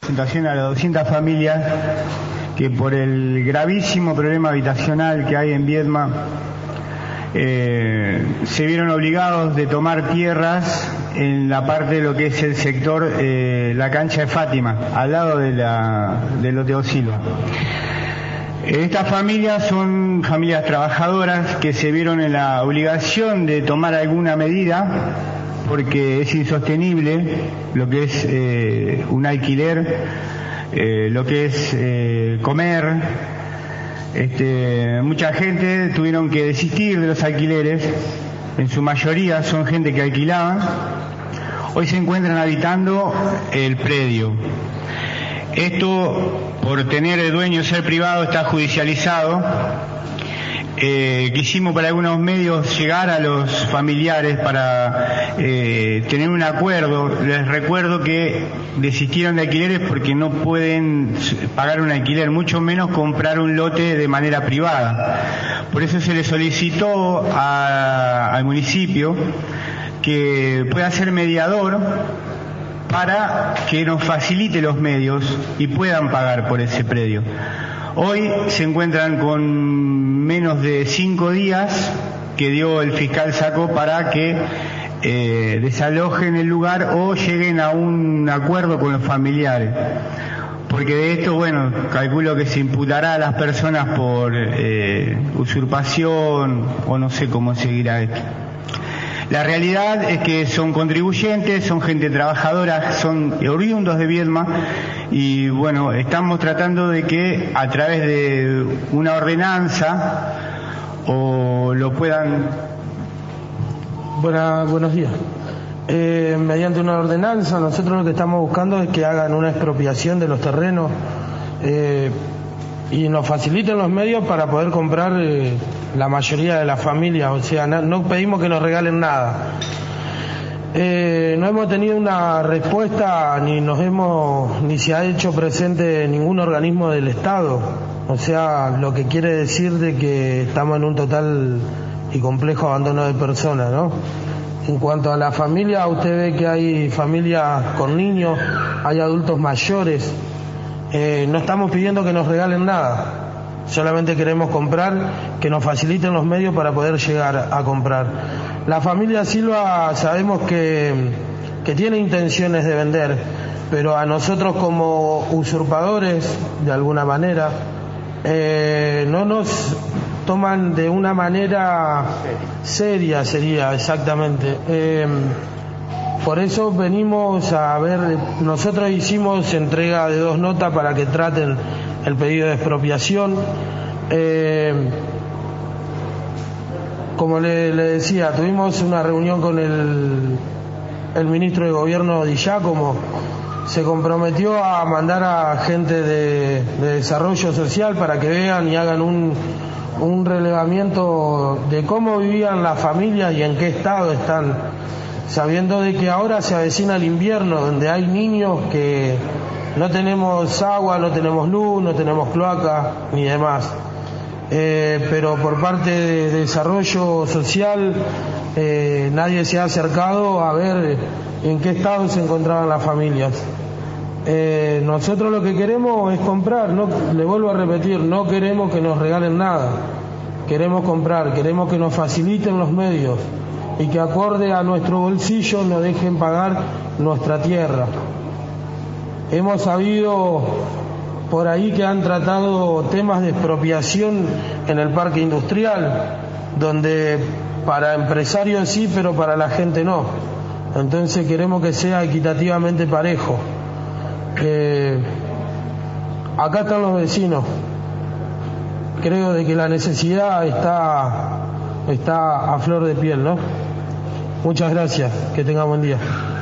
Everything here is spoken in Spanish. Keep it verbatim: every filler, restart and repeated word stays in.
Presentación a las doscientas familias que por el gravísimo problema habitacional que hay en Viedma eh, se vieron obligados de tomar tierras en la parte de lo que es el sector eh, la cancha de Fátima, al lado de la de Loteo Silva. Estas familias son familias trabajadoras que se vieron en la obligación de tomar alguna medida porque es insostenible lo que es eh, un alquiler, eh, lo que es eh, comer. Este, mucha gente tuvieron que desistir de los alquileres, en su mayoría son gente que alquilaba, hoy se encuentran habitando el predio. Esto, por tener el dueño ser privado, está judicializado. Eh, quisimos por algunos medios llegar a los familiares para eh, tener un acuerdo. Les recuerdo que desistieron de alquileres porque no pueden pagar un alquiler, mucho menos comprar un lote de manera privada. Por eso se le solicitó a, al municipio que pueda ser mediador para que nos facilite los medios y puedan pagar por ese predio. Hoy se encuentran con menos de cinco días que dio el fiscal Sacco para que eh, desalojen el lugar o lleguen a un acuerdo con los familiares. Porque de esto, bueno, calculo que se imputará a las personas por eh, usurpación o no sé cómo seguirá esto. La realidad es que son contribuyentes, son gente trabajadora, son oriundos de Viedma y bueno, estamos tratando de que a través de una ordenanza o lo puedan... Buena, buenos días. Eh, mediante una ordenanza nosotros lo que estamos buscando es que hagan una expropiación de los terrenos eh, y nos faciliten los medios para poder comprar eh, la mayoría de las familias, o sea, no, no pedimos que nos regalen nada. Eh, no hemos tenido una respuesta ni nos hemos ni se ha hecho presente ningún organismo del Estado, o sea, lo que quiere decir de que estamos en un total y complejo abandono de personas, ¿no? En cuanto a la familia, usted ve que hay familias con niños, hay adultos mayores. Eh, no estamos pidiendo que nos regalen nada, solamente queremos comprar, que nos faciliten los medios para poder llegar a comprar. La familia Silva sabemos que, que tiene intenciones de vender, pero a nosotros como usurpadores, de alguna manera, eh, no nos toman de una manera seria, sería exactamente. Eh, Por eso venimos a ver, nosotros hicimos entrega de dos notas para que traten el pedido de expropiación. Eh, como le, le decía, tuvimos una reunión con el, el ministro de Gobierno Di Giacomo, se comprometió a mandar a gente de, de desarrollo social para que vean y hagan un, un relevamiento de cómo vivían las familias y en qué estado están, sabiendo de que ahora se avecina el invierno, donde hay niños que no tenemos agua, no tenemos luz, no tenemos cloaca ni demás. Eh, pero por parte de desarrollo social eh, nadie se ha acercado a ver en qué estado se encontraban las familias. Eh, nosotros lo que queremos es comprar, no, le vuelvo a repetir, no queremos que nos regalen nada, queremos comprar, queremos que nos faciliten los medios y que acorde a nuestro bolsillo nos dejen pagar nuestra tierra. Hemos sabido por ahí que han tratado temas de expropiación en el parque industrial, donde para empresarios sí, pero para la gente no. Entonces queremos que sea equitativamente parejo. Eh, acá están los vecinos. Creo de que la necesidad está, está a flor de piel, ¿no? Muchas gracias, que tenga buen día.